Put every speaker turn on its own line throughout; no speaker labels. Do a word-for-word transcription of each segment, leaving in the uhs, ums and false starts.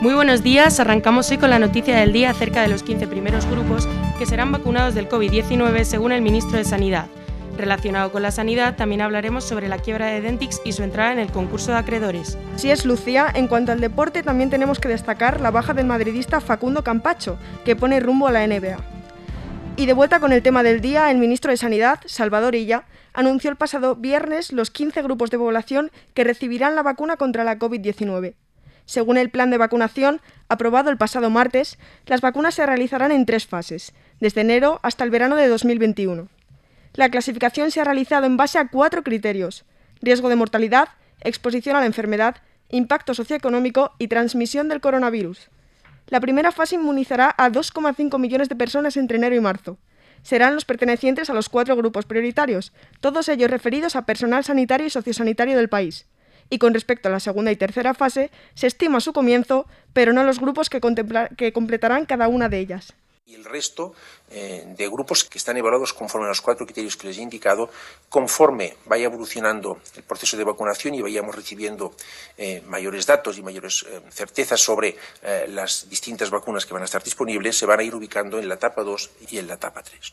Muy buenos días, arrancamos hoy con la noticia del día acerca de los quince primeros grupos que serán vacunados del covid diecinueve según el ministro de Sanidad. Relacionado con la sanidad, también hablaremos sobre la quiebra de Dentix y su entrada en el concurso de acreedores.
Así es, Lucía. En cuanto al deporte, también tenemos que destacar la baja del madridista Facundo Campacho, que pone rumbo a la N B A. Y de vuelta con el tema del día, el ministro de Sanidad, Salvador Illa, anunció el pasado viernes los quince grupos de población que recibirán la vacuna contra la covid diecinueve. Según el plan de vacunación, aprobado el pasado martes, las vacunas se realizarán en tres fases, desde enero hasta el verano de dos mil veintiuno. La clasificación se ha realizado en base a cuatro criterios: riesgo de mortalidad, exposición a la enfermedad, impacto socioeconómico y transmisión del coronavirus. La primera fase inmunizará a dos coma cinco millones de personas entre enero y marzo. Serán los pertenecientes a los cuatro grupos prioritarios, todos ellos referidos a personal sanitario y sociosanitario del país. Y con respecto a la segunda y tercera fase, se estima su comienzo, pero no los grupos que, que completarán cada una de ellas.
Y el resto eh, de grupos que están evaluados conforme a los cuatro criterios que les he indicado, conforme vaya evolucionando el proceso de vacunación y vayamos recibiendo eh, mayores datos y mayores eh, certezas sobre eh, las distintas vacunas que van a estar disponibles, se van a ir ubicando en la etapa dos y en la etapa tres.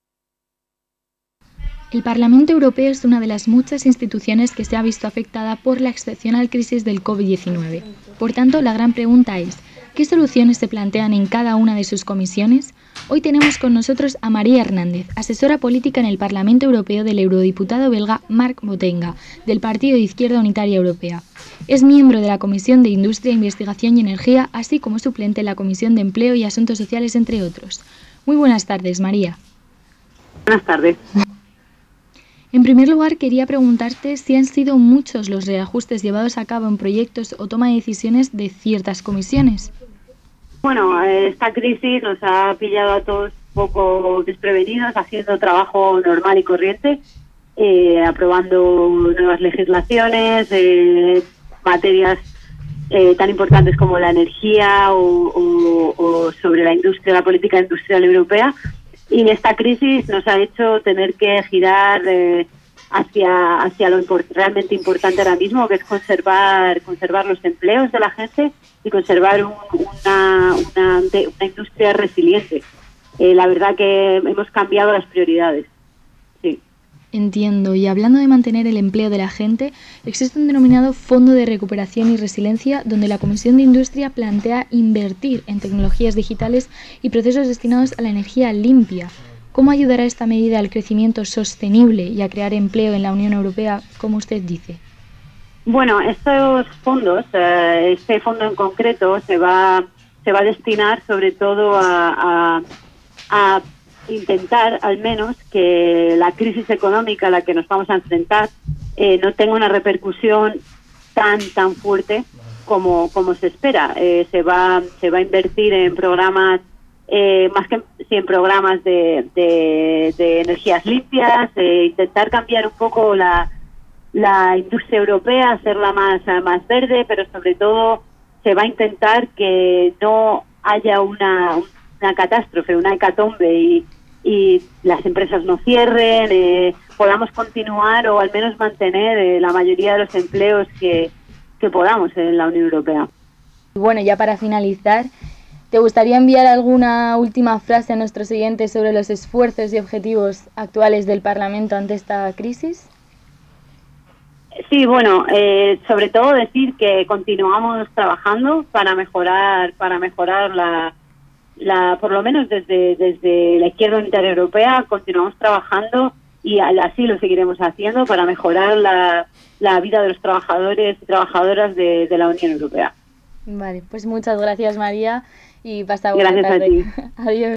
El Parlamento Europeo es una de las muchas instituciones que se ha visto afectada por la excepcional crisis del covid diecinueve. Por tanto, la gran pregunta es: ¿qué soluciones se plantean en cada una de sus comisiones? Hoy tenemos con nosotros a María Hernández, asesora política en el Parlamento Europeo del eurodiputado belga Marc Botenga, del Partido de Izquierda Unitaria Europea. Es miembro de la Comisión de Industria, Investigación y Energía, así como suplente en la Comisión de Empleo y Asuntos Sociales, entre otros. Muy buenas tardes, María.
Buenas tardes.
En primer lugar, quería preguntarte si han sido muchos los reajustes llevados a cabo en proyectos o toma de decisiones de ciertas comisiones.
Bueno, esta crisis nos ha pillado a todos un poco desprevenidos, haciendo trabajo normal y corriente, eh, aprobando nuevas legislaciones, eh, materias eh, tan importantes como la energía o, o, o sobre la industria, la política industrial europea. Y esta crisis nos ha hecho tener que girar eh, hacia hacia lo import- realmente importante ahora mismo, que es conservar conservar los empleos de la gente y conservar un, una, una, una industria resiliente. Eh, la verdad que hemos cambiado las prioridades. Sí.
Entiendo. Y hablando de mantener el empleo de la gente, existe un denominado Fondo de Recuperación y Resiliencia, donde la Comisión de Industria plantea invertir en tecnologías digitales y procesos destinados a la energía limpia. ¿Cómo ayudará esta medida al crecimiento sostenible y a crear empleo en la Unión Europea, como usted dice?
Bueno, estos fondos, eh, este fondo en concreto, se va se va a destinar sobre todo a, a, a intentar al menos que la crisis económica a la que nos vamos a enfrentar eh, no tenga una repercusión tan tan fuerte como como se espera. Eh, se va se va a invertir en programas eh, más que en programas de, de, de energías limpias, eh, intentar cambiar un poco la la industria europea, hacerla más más verde, pero sobre todo se va a intentar que no haya una una catástrofe, una hecatombe y y las empresas no cierren, eh, podamos continuar o al menos mantener eh, la mayoría de los empleos que, que podamos en la Unión Europea.
Bueno, ya para finalizar, ¿te gustaría enviar alguna última frase a nuestros oyentes sobre los esfuerzos y objetivos actuales del Parlamento ante esta crisis?
Sí, bueno, eh, sobre todo decir que continuamos trabajando para mejorar, para mejorar la La, por lo menos desde desde la Izquierda Unitaria Europea continuamos trabajando y así lo seguiremos haciendo para mejorar la, la vida de los trabajadores y trabajadoras de, de la Unión Europea.
Vale, pues muchas gracias, María, y pasa buena
tarde.
Gracias a ti. Adiós.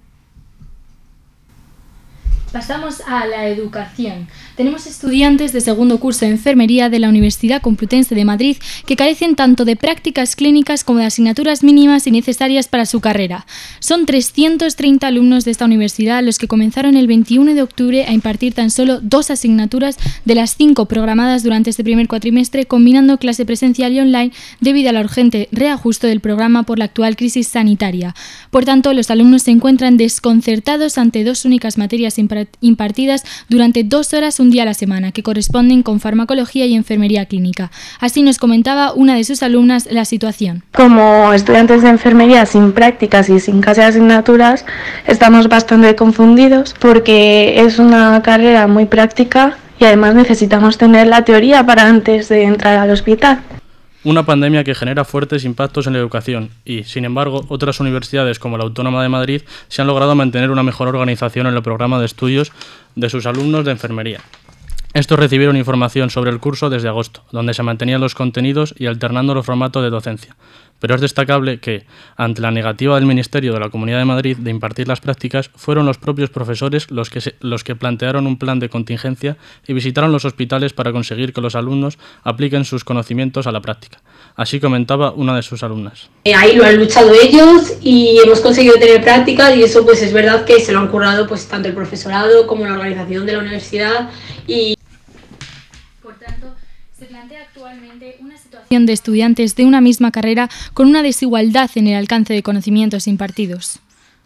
Pasamos a la educación. Tenemos estudiantes de segundo curso de enfermería de la Universidad Complutense de Madrid que carecen tanto de prácticas clínicas como de asignaturas mínimas y necesarias para su carrera. Son trescientos treinta alumnos de esta universidad los que comenzaron el veintiuno de octubre a impartir tan solo dos asignaturas de las cinco programadas durante este primer cuatrimestre, combinando clase presencial y online debido al urgente reajuste del programa por la actual crisis sanitaria. Por tanto, los alumnos se encuentran desconcertados ante dos únicas materias imparativas impartidas durante dos horas un día a la semana, que corresponden con farmacología y enfermería clínica. Así nos comentaba una de sus alumnas la situación.
Como estudiantes de enfermería sin prácticas y sin casi asignaturas, estamos bastante confundidos porque es una carrera muy práctica y además necesitamos tener la teoría para antes de entrar al hospital.
Una pandemia que genera fuertes impactos en la educación y, sin embargo, otras universidades como la Autónoma de Madrid se han logrado mantener una mejor organización en el programa de estudios de sus alumnos de enfermería. Estos recibieron información sobre el curso desde agosto, donde se mantenían los contenidos y alternando los formatos de docencia. Pero es destacable que, ante la negativa del Ministerio de la Comunidad de Madrid de impartir las prácticas, fueron los propios profesores los que, se, los que plantearon un plan de contingencia y visitaron los hospitales para conseguir que los alumnos apliquen sus conocimientos a la práctica. Así comentaba una de sus alumnas.
Ahí lo han luchado ellos y hemos conseguido tener prácticas y eso pues es verdad que se lo han currado pues tanto el profesorado como la organización de la universidad y
por tanto se plantea actualmente una situación de estudiantes de una misma carrera con una desigualdad en el alcance de conocimientos impartidos.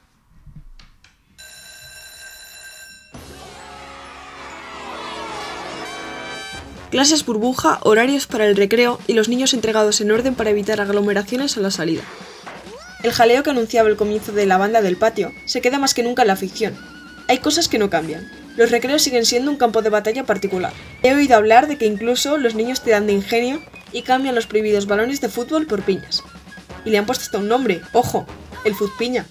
Clases burbuja, horarios para el recreo y los niños entregados en orden para evitar aglomeraciones a la salida. El jaleo que anunciaba el comienzo de la banda del patio se queda más que nunca en la ficción. Hay cosas que no cambian. Los recreos siguen siendo un campo de batalla particular. He oído hablar de que incluso los niños tiran de ingenio y cambian los prohibidos balones de fútbol por piñas. Y le han puesto hasta un nombre, ojo, el Fútpiña.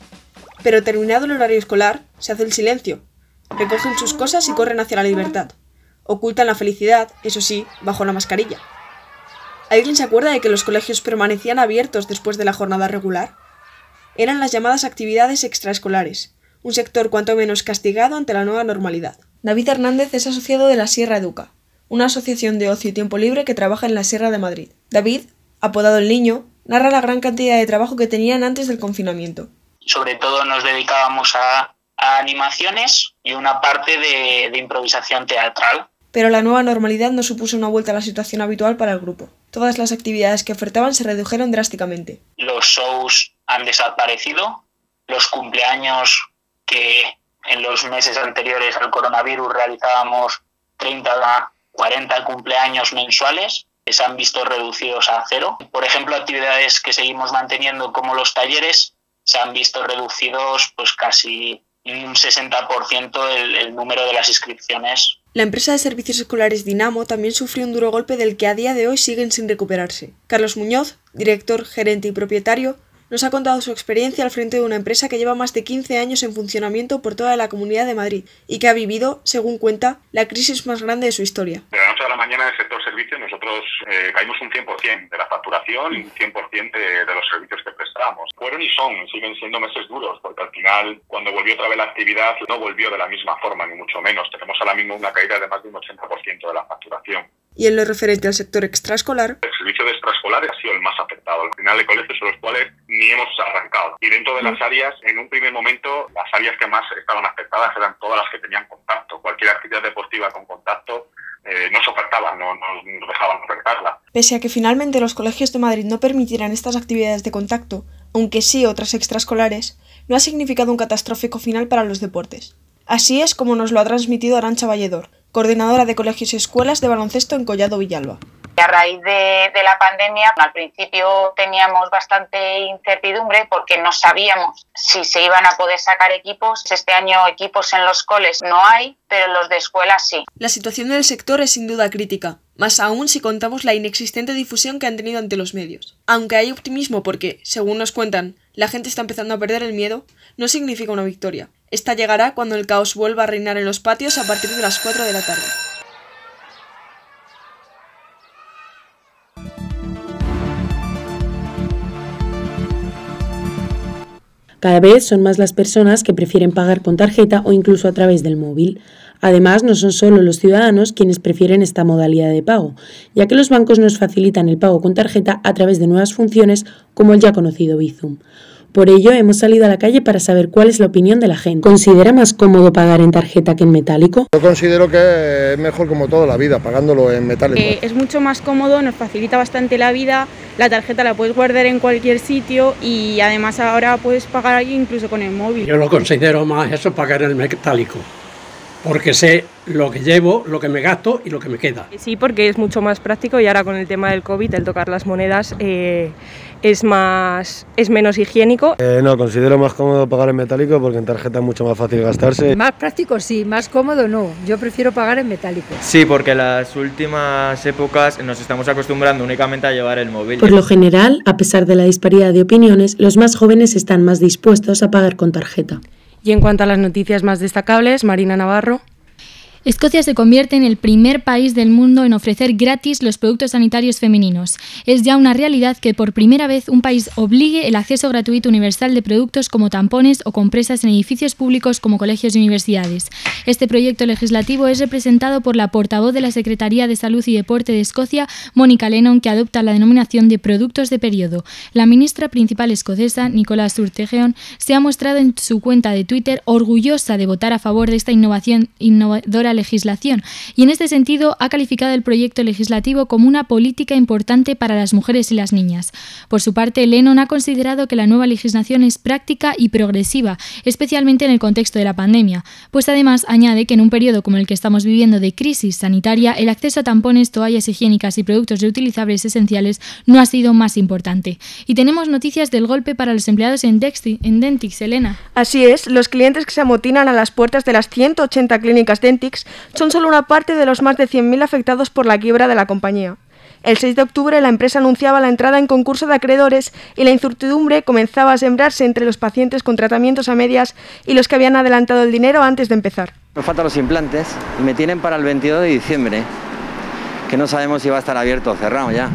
Pero terminado el horario escolar, se hace el silencio. Recogen sus cosas y corren hacia la libertad. Ocultan la felicidad, eso sí, bajo la mascarilla. ¿Alguien se acuerda de que los colegios permanecían abiertos después de la jornada regular? Eran las llamadas actividades extraescolares, un sector cuanto menos castigado ante la nueva normalidad. David Hernández es asociado de la Sierra Educa, una asociación de ocio y tiempo libre que trabaja en la Sierra de Madrid. David, apodado El Niño, narra la gran cantidad de trabajo que tenían antes del confinamiento.
Sobre todo nos dedicábamos a, a animaciones y una parte de, de improvisación teatral.
Pero la nueva normalidad no supuso una vuelta a la situación habitual para el grupo. Todas las actividades que ofertaban se redujeron drásticamente.
Los shows han desaparecido, los cumpleaños que en los meses anteriores al coronavirus realizábamos treinta a cuarenta cumpleaños mensuales, se han visto reducidos a cero. Por ejemplo, actividades que seguimos manteniendo como los talleres se han visto reducidos pues casi un sesenta por ciento el, el número de las inscripciones.
La empresa de servicios escolares Dinamo también sufrió un duro golpe del que a día de hoy siguen sin recuperarse. Carlos Muñoz, director, gerente y propietario, nos ha contado su experiencia al frente de una empresa que lleva más de quince años en funcionamiento por toda la Comunidad de Madrid y que ha vivido, según cuenta, la crisis más grande de su historia.
De la noche a la mañana en el sector servicios nosotros eh, caímos un cien por ciento de la facturación y un cien por ciento de, de los servicios que prestamos. Fueron y son, siguen siendo meses duros, porque al final, cuando volvió otra vez la actividad, no volvió de la misma forma, ni mucho menos. Tenemos ahora mismo una caída de más de un ochenta por ciento de la facturación.
Y en lo referente al sector extraescolar,
el servicio de extraescolares ha sido el más afectado. Al final hay colegios en los cuales ni hemos arrancado. Y dentro de las áreas, en un primer momento, las áreas que más estaban afectadas eran todas las que tenían contacto. Cualquier actividad deportiva con contacto eh, no se ofertaba, no nos dejaban ofertarla.
Pese a que finalmente los colegios de Madrid no permitieran estas actividades de contacto, aunque sí otras extraescolares, no ha significado un catastrófico final para los deportes. Así es como nos lo ha transmitido Arantxa Valledor, coordinadora de colegios y escuelas de baloncesto en Collado Villalba.
A raíz de, de la pandemia, al principio teníamos bastante incertidumbre porque no sabíamos si se iban a poder sacar equipos. Este año equipos en los coles no hay, pero los de escuelas sí.
La situación del sector es sin duda crítica, más aún si contamos la inexistente difusión que han tenido ante los medios. Aunque hay optimismo porque, según nos cuentan, la gente está empezando a perder el miedo, no significa una victoria. Esta llegará cuando el caos vuelva a reinar en los patios a partir de las cuatro de la tarde.
Cada vez son más las personas que prefieren pagar con tarjeta o incluso a través del móvil. Además, no son solo los ciudadanos quienes prefieren esta modalidad de pago, ya que los bancos nos facilitan el pago con tarjeta a través de nuevas funciones como el ya conocido Bizum. Por ello, hemos salido a la calle para saber cuál es la opinión de la gente. ¿Considera más cómodo pagar en tarjeta que en metálico?
Yo considero que es mejor como toda la vida, pagándolo en metálico.
Eh, es mucho más cómodo, nos facilita bastante la vida, la tarjeta la puedes guardar en cualquier sitio y además ahora puedes pagar incluso con el móvil.
Yo lo considero más eso, pagar en el metálico. porque sé lo que llevo, lo que me gasto y lo que me queda.
Sí, porque es mucho más práctico y ahora con el tema del COVID, el tocar las monedas eh, es, más, es menos higiénico.
Eh, no, considero más cómodo pagar en metálico porque en tarjeta es mucho más fácil gastarse.
Más práctico sí, más cómodo no, yo prefiero pagar en metálico.
Sí, porque en las últimas épocas nos estamos acostumbrando únicamente a llevar el móvil.
Por lo general, a pesar de la disparidad de opiniones, los más jóvenes están más dispuestos a pagar con tarjeta.
Y en cuanto a las noticias más destacables, Marina Navarro.
Escocia se convierte en el primer país del mundo en ofrecer gratis los productos sanitarios femeninos. Es ya una realidad que por primera vez un país obligue el acceso gratuito universal de productos como tampones o compresas en edificios públicos como colegios y universidades. Este proyecto legislativo es representado por la portavoz de la Secretaría de Salud y Deporte de Escocia, Mónica Lennon, que adopta la denominación de productos de periodo. La ministra principal escocesa, Nicola Sturgeon, se ha mostrado en su cuenta de Twitter orgullosa de votar a favor de esta innovación innovadora legislación y en este sentido ha calificado el proyecto legislativo como una política importante para las mujeres y las niñas. Por su parte, Lennon ha considerado que la nueva legislación es práctica y progresiva, especialmente en el contexto de la pandemia, pues además añade que en un periodo como el que estamos viviendo de crisis sanitaria, el acceso a tampones, toallas higiénicas y productos reutilizables esenciales no ha sido más importante. Y tenemos noticias del golpe para los empleados en, Dexti, en Dentix, Elena.
Así es, los clientes que se amotinan a las puertas de las ciento ochenta clínicas Dentix son solo una parte de los más de cien mil afectados por la quiebra de la compañía. El seis de octubre la empresa anunciaba la entrada en concurso de acreedores y la incertidumbre comenzaba a sembrarse entre los pacientes con tratamientos a medias y los que habían adelantado el dinero antes de empezar.
Me faltan los implantes y me tienen para el veintidós de diciembre, que no sabemos si va a estar abierto o cerrado ya.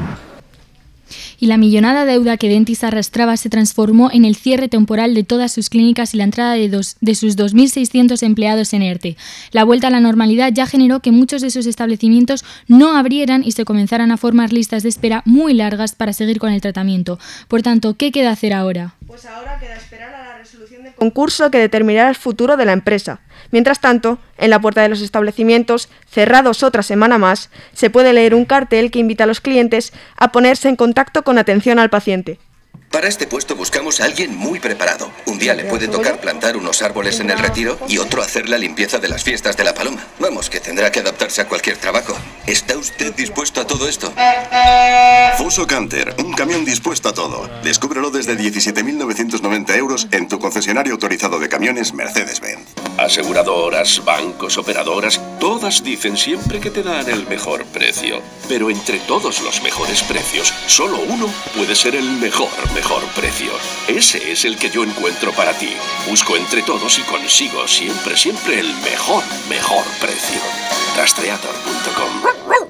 Y la millonada deuda que Dentix arrastraba se transformó en el cierre temporal de todas sus clínicas y la entrada de, dos, de sus dos mil seiscientos empleados en ERTE. La vuelta a la normalidad ya generó que muchos de sus establecimientos no abrieran y se comenzaran a formar listas de espera muy largas para seguir con el tratamiento. Por tanto, ¿qué queda hacer ahora?
Pues ahora queda esperar a la resolución del concurso que determinará el futuro de la empresa. Mientras tanto, en la puerta de los establecimientos, cerrados otra semana más, se puede leer un cartel que invita a los clientes a ponerse en contacto con atención al paciente.
Para este puesto buscamos a alguien muy preparado. Un día le puede tocar plantar unos árboles en el Retiro y otro hacer la limpieza de las fiestas de la Paloma. Vamos, que tendrá que adaptarse a cualquier trabajo. ¿Está usted dispuesto a todo esto?
Fuso Canter, un camión dispuesto a todo. Descúbrelo desde diecisiete mil novecientos noventa euros en tu concesionario autorizado de camiones Mercedes-Benz.
Aseguradoras, bancos, operadoras, todas dicen siempre que te dan el mejor precio. Pero entre todos los mejores precios, solo uno puede ser el mejor mejor precio. Ese es el que yo encuentro para ti. Busco entre todos y consigo siempre, siempre el mejor, mejor precio. Rastreator punto com.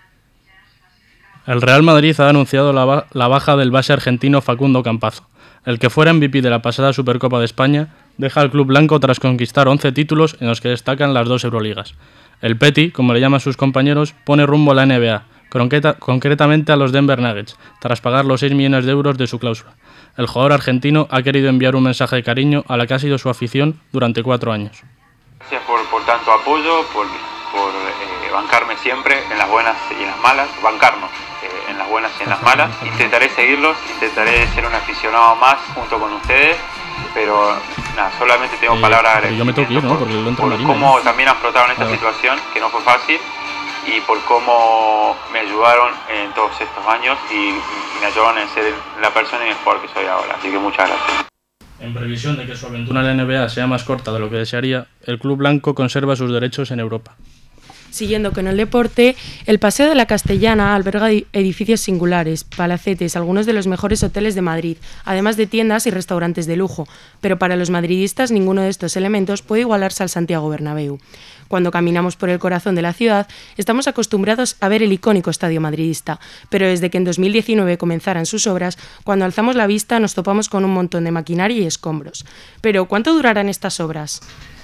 El Real Madrid ha anunciado la, ba- la baja del base argentino Facundo Campazo. El que fuera M V P de la pasada Supercopa de España deja al club blanco tras conquistar once títulos en los que destacan las dos Euroligas. El Peti, como le llaman sus compañeros, pone rumbo a la N B A, concreta- concretamente a los Denver Nuggets, tras pagar los seis millones de euros de su cláusula. El jugador argentino ha querido enviar un mensaje de cariño a la que ha sido su afición durante cuatro años.
Gracias por, por tanto apoyo, por, por eh, bancarme siempre en las buenas y en las malas, bancarnos eh, en las buenas y en las malas. Intentaré seguirlos, intentaré ser un aficionado más junto con ustedes, pero nada, solamente tengo
Eh,
palabras
pero yo me tengo que ir, ¿no? Porque lo entra
por
Marina,
cómo
¿no?
también afrontaron esta
Claro.
situación, que no fue fácil, y por cómo me ayudaron en todos estos años y, y me ayudaron en ser la persona y el jugador que soy ahora. Así que muchas gracias.
En previsión de que su aventura en la N B A sea más corta de lo que desearía, el club blanco conserva sus derechos en Europa.
Siguiendo con el deporte, el Paseo de la Castellana alberga edificios singulares, palacetes, algunos de los mejores hoteles de Madrid, además de tiendas y restaurantes de lujo, pero para los madridistas ninguno de estos elementos puede igualarse al Santiago Bernabéu. Cuando caminamos por el corazón de la ciudad, estamos acostumbrados a ver el icónico estadio madridista, pero desde que en dos mil diecinueve comenzaran sus obras, cuando alzamos la vista nos topamos con un montón de maquinaria y escombros. Pero, ¿cuánto durarán estas obras?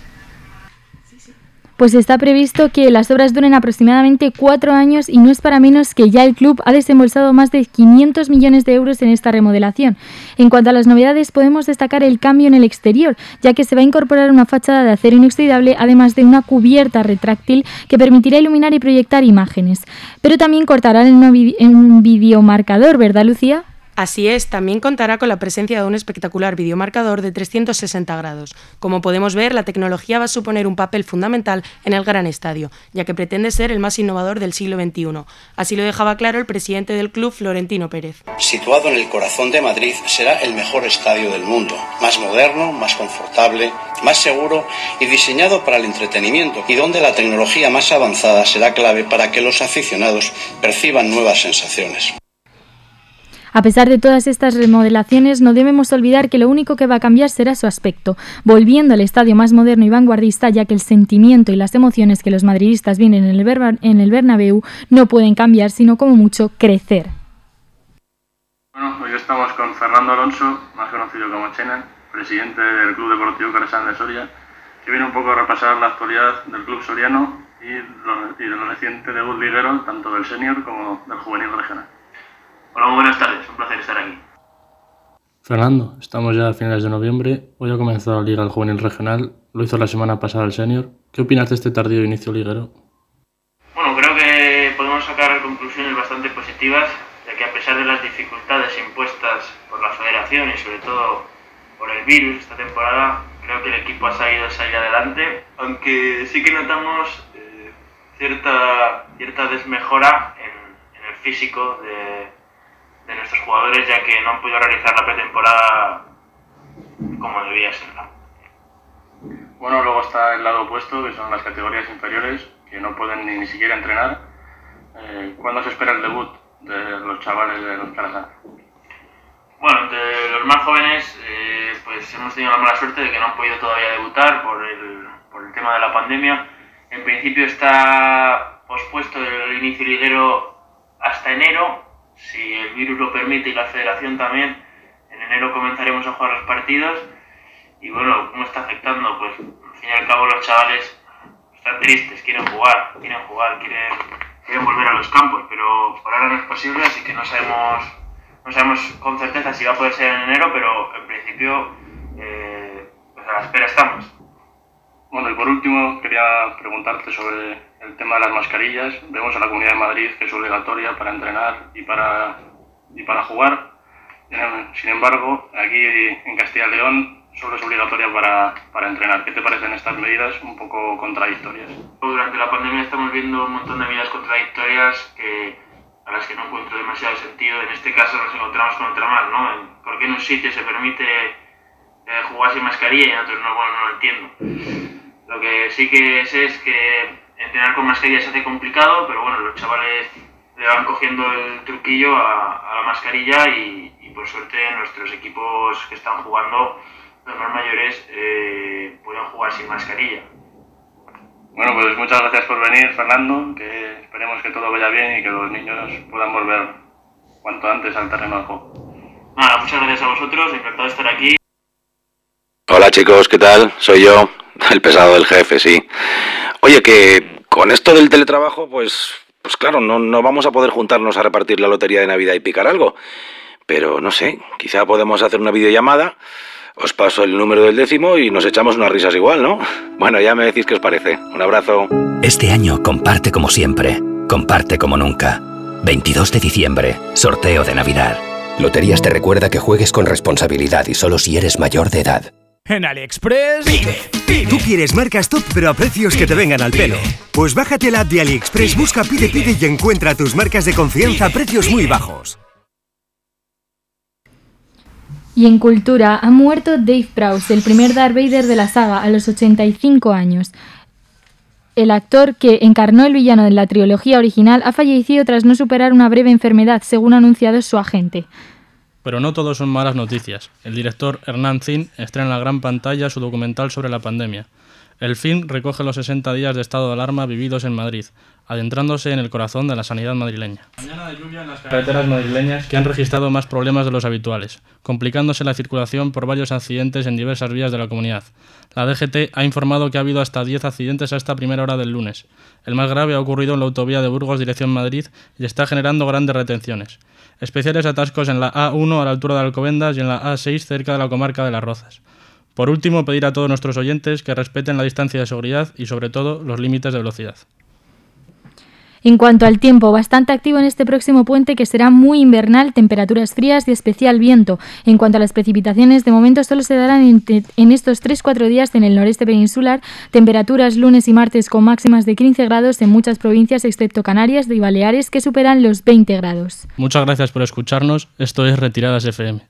Pues está previsto que las obras duren aproximadamente cuatro años y no es para menos que ya el club ha desembolsado más de quinientos millones de euros en esta remodelación. En cuanto a las novedades, podemos destacar el cambio en el exterior, ya que se va a incorporar una fachada de acero inoxidable, además de una cubierta retráctil que permitirá iluminar y proyectar imágenes. Pero también cortarán en un videomarcador, ¿verdad, Lucía?
Así es, también contará con la presencia de un espectacular videomarcador de trescientos sesenta grados. Como podemos ver, la tecnología va a suponer un papel fundamental en el gran estadio, ya que pretende ser el más innovador del siglo veintiuno. Así lo dejaba claro el presidente del club, Florentino Pérez.
Situado en el corazón de Madrid, será el mejor estadio del mundo, más moderno, más confortable, más seguro y diseñado para el entretenimiento, y donde la tecnología más avanzada será clave para que los aficionados perciban nuevas sensaciones.
A pesar de todas estas remodelaciones, no debemos olvidar que lo único que va a cambiar será su aspecto, volviendo al estadio más moderno y vanguardista, ya que el sentimiento y las emociones que los madridistas vienen en el, Berba, en el Bernabéu no pueden cambiar, sino como mucho crecer.
Bueno, hoy estamos con Fernando Alonso, más conocido como Chenen, presidente del Club Deportivo Carrasal de Soria, que viene un poco a repasar la actualidad del club soriano y, lo, y del reciente debut liguero, tanto del senior como del juvenil regional.
Hola, muy buenas tardes, un placer estar aquí.
Fernando, estamos ya a finales de noviembre, hoy ha comenzado la Liga del Juvenil Regional, lo hizo la semana pasada el Senior. ¿Qué opinas de este tardío inicio liguero?
Bueno, creo que podemos sacar conclusiones bastante positivas, ya que a pesar de las dificultades impuestas por la federación y sobre todo por el virus esta temporada, creo que el equipo ha sabido salir adelante, aunque sí que notamos eh, cierta, cierta desmejora en, en el físico de de nuestros jugadores, ya que no han podido realizar la pretemporada como debía serla.
Bueno, luego está el lado opuesto, que son las categorías inferiores, que no pueden ni, ni siquiera entrenar. Eh, ¿Cuándo se espera el debut de los chavales de los Carrasal?
Bueno, entre los más jóvenes, eh, pues hemos tenido la mala suerte de que no han podido todavía debutar por el, por el tema de la pandemia. En principio está pospuesto el inicio liguero hasta enero. Si el virus lo permite y la federación también, en enero comenzaremos a jugar los partidos. Y bueno, ¿cómo está afectando? Pues al fin y al cabo los chavales están tristes, quieren jugar, quieren jugar, quieren, quieren volver a los campos, pero por ahora no es posible, así que no sabemos, no sabemos con certeza si va a poder ser en enero, pero en principio eh, pues a la espera estamos.
Bueno, y por último quería preguntarte sobre el tema de las mascarillas. Vemos en la Comunidad de Madrid que es obligatoria para entrenar y para, y para jugar. Sin embargo, aquí en Castilla y León solo es obligatoria para, para entrenar. ¿Qué te parecen estas medidas un poco contradictorias?
Durante la pandemia estamos viendo un montón de medidas contradictorias que, a las que no encuentro demasiado sentido. En este caso nos encontramos con otra más, ¿no? ¿Por qué en un sitio se permite eh, jugar sin mascarilla y en otros no? Bueno, no lo entiendo. Lo que sí que sé es que entrenar con mascarilla se hace complicado, pero bueno, los chavales le van cogiendo el truquillo a, a la mascarilla y, y por suerte nuestros equipos que están jugando, los más mayores, eh, pueden jugar sin mascarilla.
Bueno, pues muchas gracias por venir, Fernando, que esperemos que todo vaya bien y que los niños puedan volver cuanto antes al terreno de juego.
Nada, muchas gracias a vosotros, encantado de estar aquí.
Hola chicos, ¿qué tal? Soy yo. El pesado del jefe, sí. Oye, que con esto del teletrabajo, pues, pues claro, no, no vamos a poder juntarnos a repartir la lotería de Navidad y picar algo. Pero no sé, quizá podemos hacer una videollamada, os paso el número del décimo y nos echamos unas risas igual, ¿no? Bueno, ya me decís qué os parece. Un abrazo.
Este año comparte como siempre, comparte como nunca. veintidós de diciembre, sorteo de Navidad.
Loterías te recuerda que juegues con responsabilidad y solo si eres mayor de edad.
En AliExpress, pide, pide. Tú quieres marcas top pero a precios pide, que te vengan al pelo. Pide. Pues bájate la app de AliExpress, pide, busca Pide Pide y encuentra tus marcas de confianza a precios pide. muy bajos.
Y en cultura, ha muerto Dave Prowse, el primer Darth Vader de la saga, a los ochenta y cinco años. El actor que encarnó el villano de la trilogía original ha fallecido tras no superar una breve enfermedad, según ha anunciado su agente.
Pero no todo son malas noticias. El director Hernán Zin estrena en la gran pantalla su documental sobre la pandemia. El film recoge los sesenta días de estado de alarma vividos en Madrid, adentrándose en el corazón de la sanidad madrileña. Mañana de lluvia en las carreteras madrileñas que han registrado más problemas de los habituales, complicándose la circulación por varios accidentes en diversas vías de la comunidad. La D G T ha informado que ha habido hasta diez accidentes a esta primera hora del lunes. El más grave ha ocurrido en la autovía de Burgos dirección Madrid y está generando grandes retenciones. Especiales atascos en la A uno a la altura de Alcobendas y en la A seis cerca de la comarca de Las Rozas. Por último, pedir a todos nuestros oyentes que respeten la distancia de seguridad y, sobre todo, los límites de velocidad.
En cuanto al tiempo, bastante activo en este próximo puente que será muy invernal, temperaturas frías y especial viento. En cuanto a las precipitaciones, de momento solo se darán en, en estos tres cuatro días en el noreste peninsular, temperaturas lunes y martes con máximas de quince grados en muchas provincias excepto Canarias y Baleares que superan los veinte grados.
Muchas gracias por escucharnos, esto es Retiradas F M.